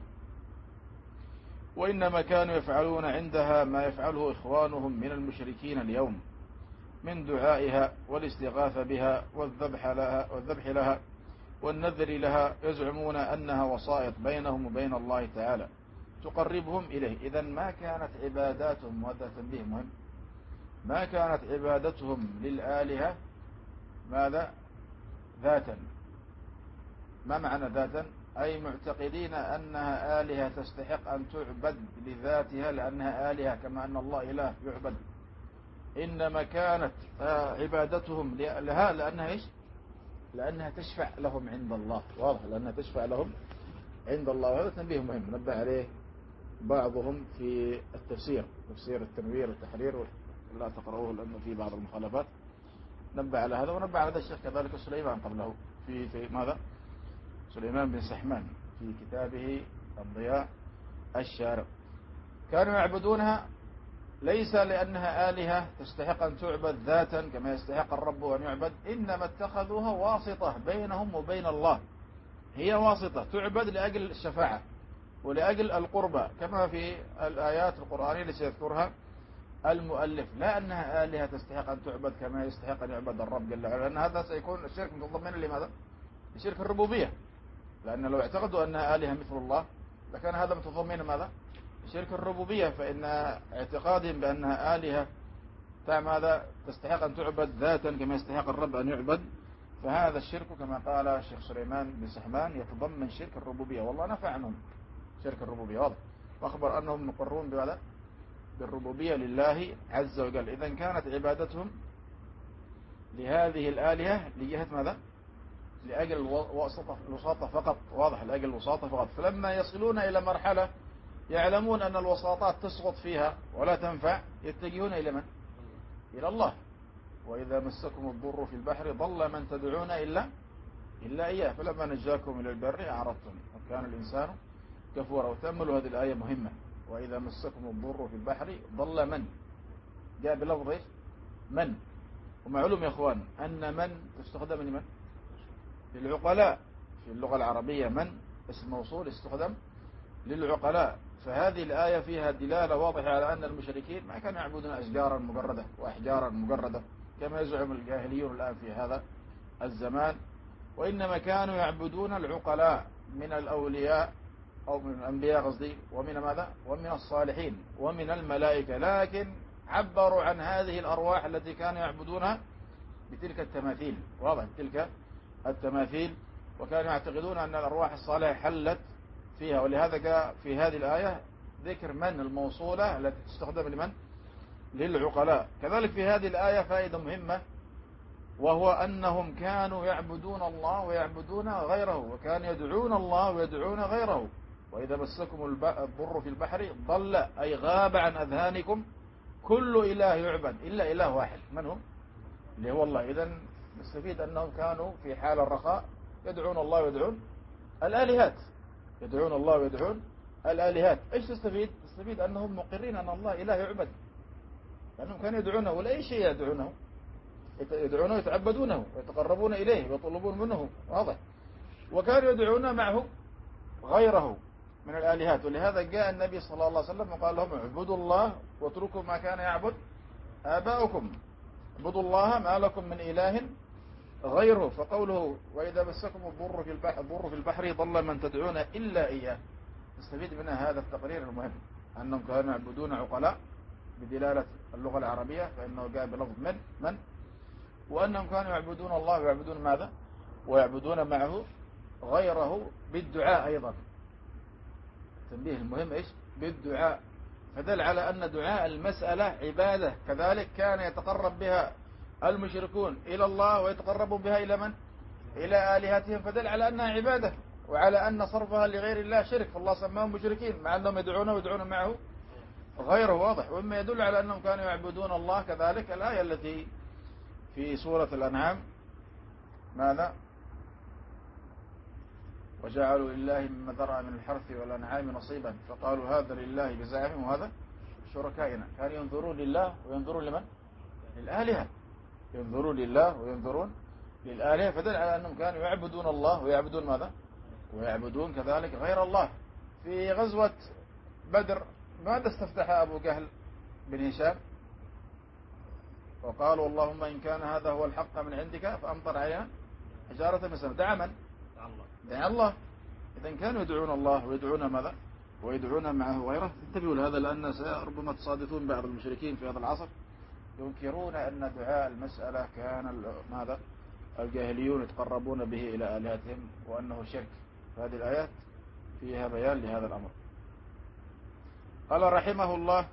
وإنما كانوا يفعلون عندها ما يفعله إخوانهم من المشركين اليوم من دعائها والاستغاثة بها والذبح لها, والذبح لها والنذر لها، يزعمون أنها وسائط بينهم وبين الله تعالى تقربهم إليه. إذن ما كانت عباداتهم، وهذا تنبيه مهم، ما كانت عبادتهم للآلهة ماذا ذاتا. ما معنى ذاتا؟ أي معتقدين أنها آلهة تستحق أن تعبد لذاتها لأنها آلهة كما أن الله إله يعبد، إنما كانت عبادتهم لها لأنها إيش؟ لأنها تشفع لهم عند الله، واضح، لأنها تشفع لهم عند الله. وهذا تنبيه مهم نبه عليه بعضهم في التفسير، تفسير التنوير والتحرير، لا تقرأوه لأنه في بعض المخالفات، نبه على هذا. ونبه على هذا الشيخ كذلك سليمان قبله في, في ماذا سليمان بن سحمان في كتابه الضياء الشارق. كانوا يعبدونها ليس لأنها آلهة تستحق أن تعبد ذاتا كما يستحق الرب أن يعبد، إنما اتخذوها واسطة بينهم وبين الله، هي واسطة تعبد لأجل الشفاعة ولأجل القربة كما في الآيات القرآنية التي سيذكرها المؤلف، لا أنها آلهة تستحق أن تعبد كما يستحق أن يعبد الرب جل وعلا، لأن هذا سيكون الشرك متضمنا لماذا؟ لشرك الربوبية، لأن لو اعتقدوا أنها آلهة مثل الله لكان هذا متضمنا ماذا؟ شرك الربوبية، فإن اعتقادهم بأنها آلهة ماذا تستحق أن تعبد ذاتا كما يستحق الرب أن يعبد، فهذا الشرك كما قال الشيخ سليمان بن سحمان يتضمن شرك الربوبية. والله نفى عنهم شرك الربوبية واضح، وأخبر أنهم مقرون بماذا؟ بالربوبية لله عز وجل. إذن كانت عبادتهم لهذه الآلهة لجهة ماذا؟ لأجل الوساطة فقط، واضح، لأجل الوساطة فقط. فلما يصلون إلى مرحلة يعلمون أن الوساطات تسقط فيها ولا تنفع، يتجهون إلى من؟ إلى الله. وإذا مسكم الضر في البحر ضل من تدعون إلا إلا إياه فلما نجاكم إلى البر أعرضتم وكان الإنسان كفورا. وتأملوا هذه الآية مهمة، وإذا مسكم الضر في البحر ضل من، جاء بلفظ من. ومعلوم يا أخوان أن من تستخدم لمن؟ للعقلاء في اللغة العربية. من اسم موصول استخدم للعقلاء. فهذه الآية فيها دلالة واضحة على أن المشركين ما كانوا يعبدون أشجارا مجردة وأحجارا مجردة كما يزعم الجاهليون الآن في هذا الزمان، وإنما كانوا يعبدون العقلاء من الأولياء أو من الأنبياء قصدي، ومن ماذا؟ ومن الصالحين ومن الملائكة، لكن عبروا عن هذه الأرواح التي كانوا يعبدونها بتلك التماثيل، واضح، تلك التماثيل، وكانوا يعتقدون أن الأرواح الصالحة حلت فيها. ولهذا جاء في هذه الآية ذكر من الموصولة التي تستخدم لمن؟ للعقلاء. كذلك في هذه الآية فائدة مهمة، وهو أنهم كانوا يعبدون الله ويعبدون غيره، وكانوا يدعون الله ويدعون غيره. وإذا مسكم الضر في البحر ضل أي غاب عن أذهانكم كل إله يعبد إلا إله واحد، من هو؟ اللي هو الله. إذن نستفيد أنهم كانوا في حال الرخاء يدعون الله ويدعون الآلهات، يدعون الله ويدعون الآلهات. إيش تستفيد؟ تستفيد أنهم مقرين أن الله إله يعبد، لأنهم كانوا يدعونه ولا أي شيء يدعونه، يدعونه يتعبدونه ويتقربون إليه ويطلبون منه، واضح. وكانوا يدعون معه غيره من الآلهات. ولهذا جاء النبي صلى الله عليه وسلم وقال لهم اعبدوا الله واتركوا ما كان يعبد آباؤكم، اعبدوا الله ما لكم من إله غيره. فقوله وإذا مسكم الضر في البحر, الضر في البحر ضل من تدعون إلا إياه، نستفيد منها هذا التقرير المهم، أنهم كانوا يعبدون عقلاء بدلالة اللغة العربية فإنه جاء بلفظ من من وأنهم كانوا يعبدون الله ويعبدون ماذا؟ ويعبدون معه غيره بالدعاء أيضا. التنبيه المهم إيش؟ بالدعاء. فدل على أن دعاء المسألة عبادة، كذلك كان يتقرب بها المشركون إلى الله ويتقربون بها إلى من؟ إلى آلهتهم، فدل على أنها عبادة، وعلى أن صرفها لغير الله شرك، فالله سماهم مشركين مع أنهم يدعونه ويدعون معه غيره، واضح. وإما يدل على أنهم كانوا يعبدون الله كذلك الآية التي في سورة الأنعام ماذا؟ وجعلوا لله مما ذرأ من الحرث والأنعام نصيبا فقالوا هذا لله بزعمهم وهذا شركائنا. كانوا ينظرون لله وينظرون لمن؟ للآلهة، ينظرون لله وينظرون للآلهة، فدل على أنهم كانوا يعبدون الله ويعبدون ماذا؟ ويعبدون كذلك غير الله. في غزوة بدر ماذا استفتح أبو جهل بن هشام؟ وقالوا اللهم إن كان هذا هو الحق من عندك فأمطر علينا حجارة من السماء. دعا من؟ دعا الله. إذن كانوا يدعون الله ويدعون ماذا؟ ويدعون معه غيره. انتبهوا لهذا لأن ربما تصادفون بعض المشركين في هذا العصر ينكرون أن دعاء المسألة كان ماذا؟ الجاهليون يتقربون به إلى آلهتهم وأنه شرك. هذه الآيات فيها بيان لهذا الأمر. قال رحمه الله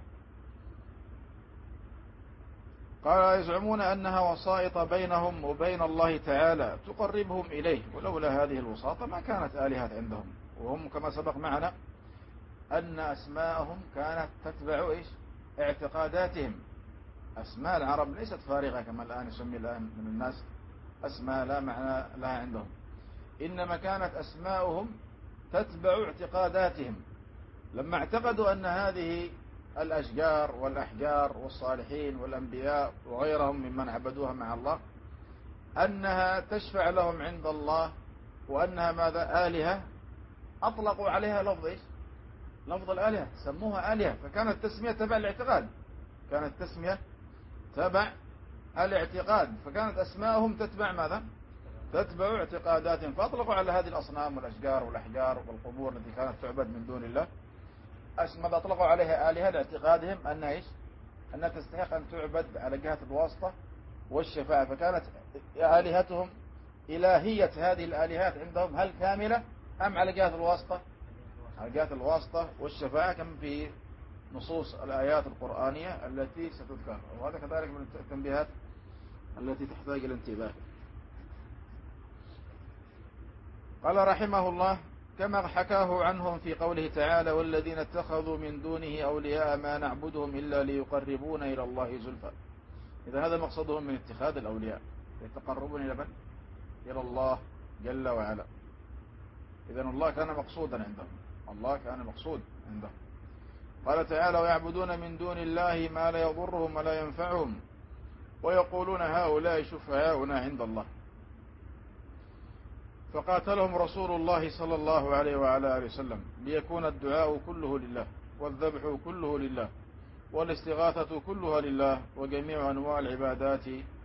قال يزعمون أنها وسائط بينهم وبين الله تعالى تقربهم إليه، ولولا هذه الوساطة ما كانت آلهة عندهم. وهم كما سبق معنا أن أسماءهم كانت تتبع إيش؟ اعتقاداتهم. أسماء العرب ليست فارغة كما الآن يسمي الآن من الناس أسماء لا معنى لها عندهم، إنما كانت أسماؤهم تتبع اعتقاداتهم. لما اعتقدوا أن هذه الأشجار والأحجار والصالحين والأنبياء وغيرهم ممن عبدوها مع الله أنها تشفع لهم عند الله وأنها ماذا؟ آلهة، أطلقوا عليها لفظ إيش؟ لفظ الآلهة، سموها آلهة. فكانت تسمية تبع الاعتقاد، كانت تسمية تبع الاعتقاد، فكانت أسماءهم تتبع ماذا؟ تتبع اعتقاداتهم، فأطلقوا على هذه الأصنام والأشجار والأحجار والقبور التي كانت تعبد من دون الله ماذا أطلقوا عليها آلهة لاعتقادهم أنها إيش؟ أنها تستحق أن تعبد على جهة الواسطة والشفاعة، فكانت آلهتهم إلهية هذه الآلهات عندهم هل كاملة أم على جهة الواسطة؟ على جهة الواسطة والشفاعة كما في نصوص الآيات القرآنية التي ستذكر، وهذا كذلك من التنبيهات التي تحتاج إلى انتباه. قال رحمه الله: كما حكاه عنهم في قوله تعالى: والذين اتخذوا من دونه أولياء ما نعبدهم إلا ليقربون إلى الله زلفى. إذا هذا مقصدهم من اتخاذ الأولياء، يتقربون إلى من؟ إلى الله جل وعلا. إذن الله كان مقصودا عندهم، الله كان مقصود عندهم. قال تعالى: ويعبدون من دون الله ما لا يضرهم ولا ينفعهم ويقولون هؤلاء شفعاؤنا عند الله. فقاتلهم رسول الله صلى الله عليه وعلى آله وسلم ليكون الدعاء كله لله، والذبح كله لله، والاستغاثة كلها لله، وجميع أنواع العبادات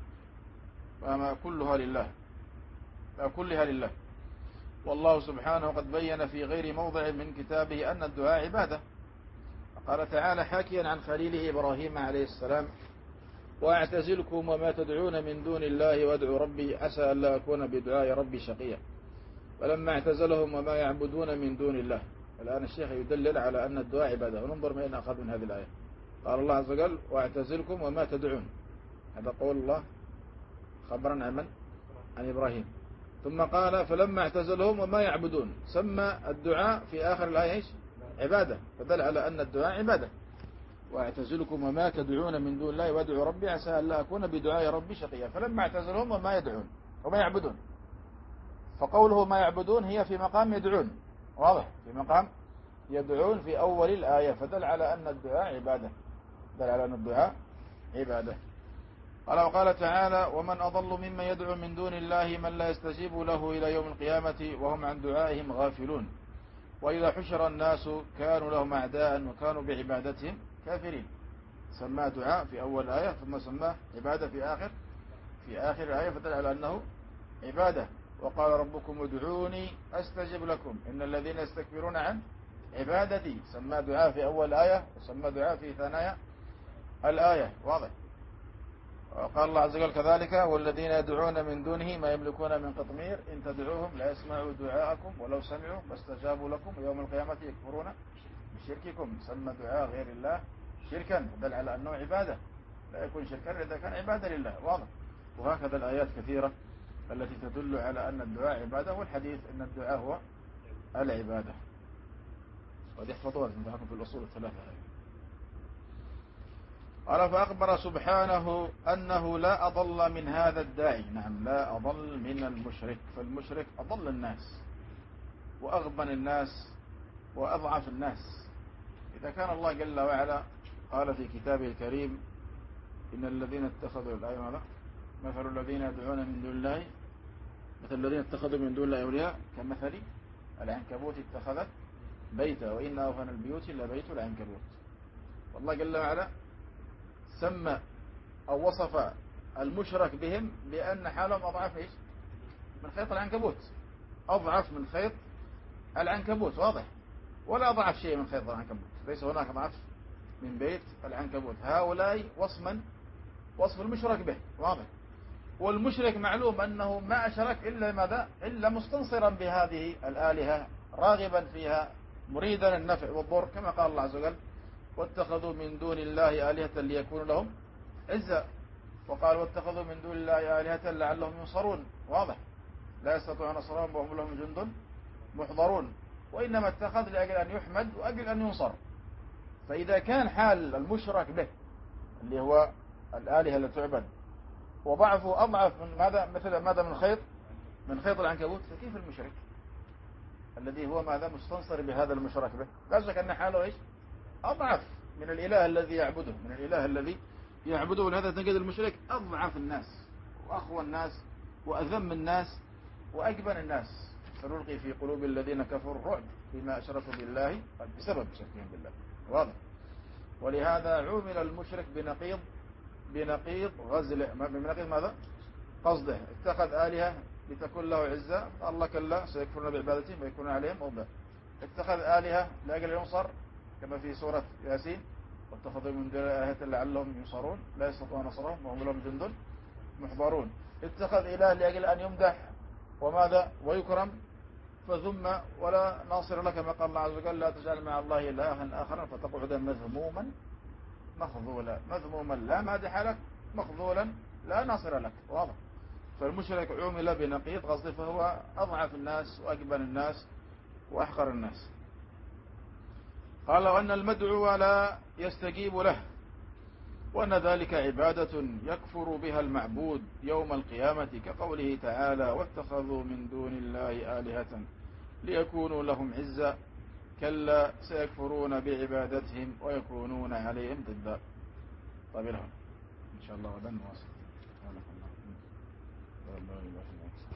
كلها لله كلها لله. والله سبحانه قد بين في غير موضع من كتابه أن الدعاء عبادة. قال تعالى حاكيا عن خليله إبراهيم عليه السلام: وأعتزلكم وما تدعون من دون الله وادعوا ربي عسى ألا أكون بدعاء ربي شقيا. فلما اعتزلهم وما يعبدون من دون الله. الآن الشيخ يدلل على أن الدعاء عبادة، وننظر ما أين أخذ من هذه الآية. قال الله عز وجل: وأعتزلكم وما تدعون، هذا قول الله خبرا عن من؟ عن إبراهيم. ثم قال: فلما اعتزلهم وما يعبدون، سمى الدعاء في آخر الآية إيش؟ عبادة، فدل على أن الدعاء عبادة. وأعتزلكم وما تدعون من دون الله وادعوا ربي عسى ألا أكون بدعاء ربي شقيا. فلما اعتزلهم وما يدعون وما يعبدون، فقوله ما يعبدون هي في مقام يدعون، واضح، في مقام يدعون في أول الآية، فدل على أن الدعاء عبادة، دل على أن الدعاء عبادة. قال وقال تعالى: ومن أضل ممن يدعو من دون الله من لا يستجيب له إلى يوم القيامة وهم عن دعائهم غافلون. وإذا حشر الناس كانوا لهم أعداء وكانوا بعبادتهم كافرين. سماه دعاء في أول آية ثم سماه عبادة في آخر في آخر الآية، فدل على أنه عبادة. وقال ربكم ادعوني أستجب لكم إن الذين يستكبرون عن عبادتي. سماه دعاء في أول آية وسماه دعاء في ثنايا الآية، واضح. وقال الله عز وجل كذلك: والذين يدعون من دونه ما يملكون من قطمير إن تدعوهم لا يسمعوا دعاءكم ولو سمعوا ما استجابوا لكم ويوم القيامة يكفرون بشرككم. سمى دعاء غير الله شركا، دل على أنه عبادة، لا يكون شركا إذا كان عبادة لله، واضح. وهكذا الآيات كثيرة التي تدل على أن الدعاء عبادة، والحديث أن الدعاء هو العبادة. وهذه احفظوها في الأصول الثلاثة. قال: فأخبر سبحانه أنه لا أضل من هذا الداعي. نعم، لا أضل من المشرك، فالمشرك أضل الناس وأغبن الناس وأضعف الناس. إذا كان الله جل وعلا قال في كتابه الكريم: إن الذين اتخذوا الآية ماذا؟ مثل الذين يدعون من دون الله مثل الذين اتخذوا من دون الله أولياء كمثل العنكبوت اتخذت بيتا وإن أوهن البيوت إلا بيت العنكبوت. والله جل وعلا سمى أو وصف المشرك بهم بأن حالهم أضعف إيش؟ من خيط العنكبوت، أضعف من خيط العنكبوت، واضح. ولا أضعف شيء من خيط العنكبوت، ليس هناك أضعف من بيت العنكبوت. هؤلاء وصف من؟ وصف المشرك به، واضح. والمشرك معلوم أنه ما أشرك إلا ماذا؟ إلا مستنصرا بهذه الآلهة، راغبا فيها، مريدا النفع والضر، كما قال الله عز وجل: واتخذوا من دون الله آلهة ليكونوا لهم عزا. وقال: واتخذوا من دون الله آلهة لعلهم ينصرون، واضح. لا يستطيعون نصرهم وهم لهم جند محضرون. وإنما اتخذ لأجل أن يحمد وأجل أن ينصر. فإذا كان حال المشرك به اللي هو الآلهة التي تعبد وضعفه أضعف من ماذا؟ مثل ماذا؟ من خيط من خيط العنكبوت، فكيف المشرك الذي هو ماذا؟ مستنصر بهذا المشرك به؟ لا شك أن حاله إيش؟ أضعف من الإله الذي يعبده، من الإله الذي يعبده. ولهذا تجد المشرك أضعف الناس وأخوى الناس وأذم الناس وأجبن الناس. سنلقي في قلوب الذين كفروا الرعب بما أشركوا بالله بسبب شركهم بالله، واضح. ولهذا عُمل المشرك بنقيض بنقيض غزل بنقيض ماذا؟ قصده. اتخذ آلهة لتكون له عزة، قال الله كلا سيكفرون بعبادتهم ويكونون عليهم أوبا. اتخذ آلهة لأجل ينصر كما في سورة ياسين واتخذوا من دون آلهة لعلهم ينصرون لا يستطيعون نصرهم وهم لهم جند محضرون. اتخذ إله لأجل أن يمدح وماذا ويكرم فثم ولا ناصر لك، ما قال الله عز وجل لا تجعل مع الله إلها آخر فتقعد مذموما مخذولا. مذموما لا مادح لك، مخذولا لا ناصر لك. واضح. فالمشرك عمل بنقيض قصده، فهو أضعف الناس وأجبن الناس وأحقر الناس. قال وأن المدعو لا يستجيب له، وأن ذلك عبادة يكفر بها المعبود يوم القيامة، كقوله تعالى واتخذوا من دون الله آلهة ليكونوا لهم عزا كلا سيكفرون بعبادتهم ويكونون عليهم ضدا. طيب لهم إن شاء الله غدا نواصل.